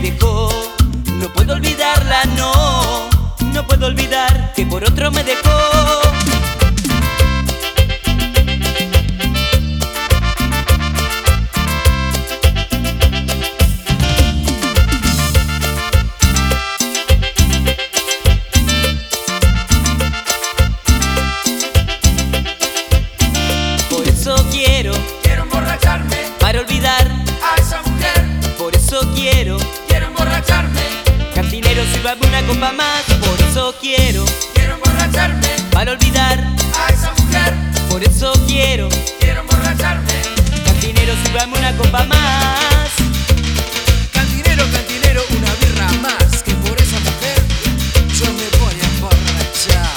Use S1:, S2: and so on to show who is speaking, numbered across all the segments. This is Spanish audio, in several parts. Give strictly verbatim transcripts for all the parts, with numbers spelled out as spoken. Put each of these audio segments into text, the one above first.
S1: dejó. No puedo olvidarla, no. No puedo olvidar que por otro me dejó. Por eso quiero,
S2: quiero emborracharme
S1: para olvidar
S2: a esa mujer.
S1: Por eso quiero,
S2: quiero emborracharme,
S1: cantinero, sírvame una copa más. Por eso quiero,
S2: quiero emborracharme
S1: para olvidar
S2: a esa mujer.
S1: Por eso quiero,
S2: quiero emborracharme,
S1: cantinero, sírvame una copa más.
S2: Cantinero, cantinero, una birra más. Que por esa mujer yo me voy a emborrachar.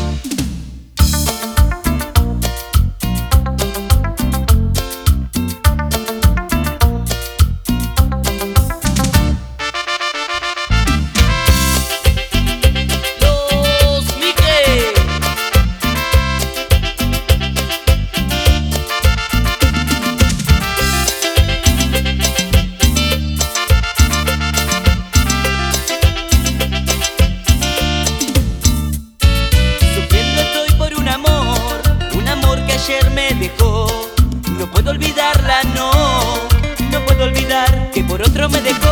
S1: Ayer me dejó, no puedo olvidarla, no. No puedo olvidar que por otro me dejó.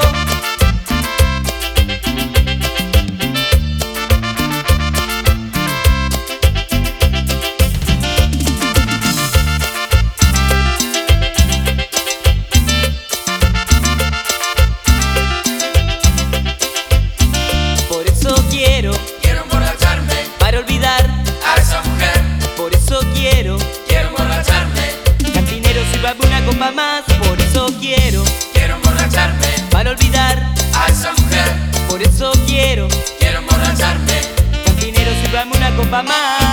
S1: Por eso quiero,
S2: quiero emborracharme
S1: para olvidar
S2: a esa mujer.
S1: Por eso quiero,
S2: quiero emborracharme,
S1: cantinero, sírvame una copa más. Por eso quiero,
S2: quiero emborracharme
S1: para olvidar
S2: a esa mujer.
S1: Por eso quiero,
S2: quiero emborracharme,
S1: cantinero, sírvame una copa más.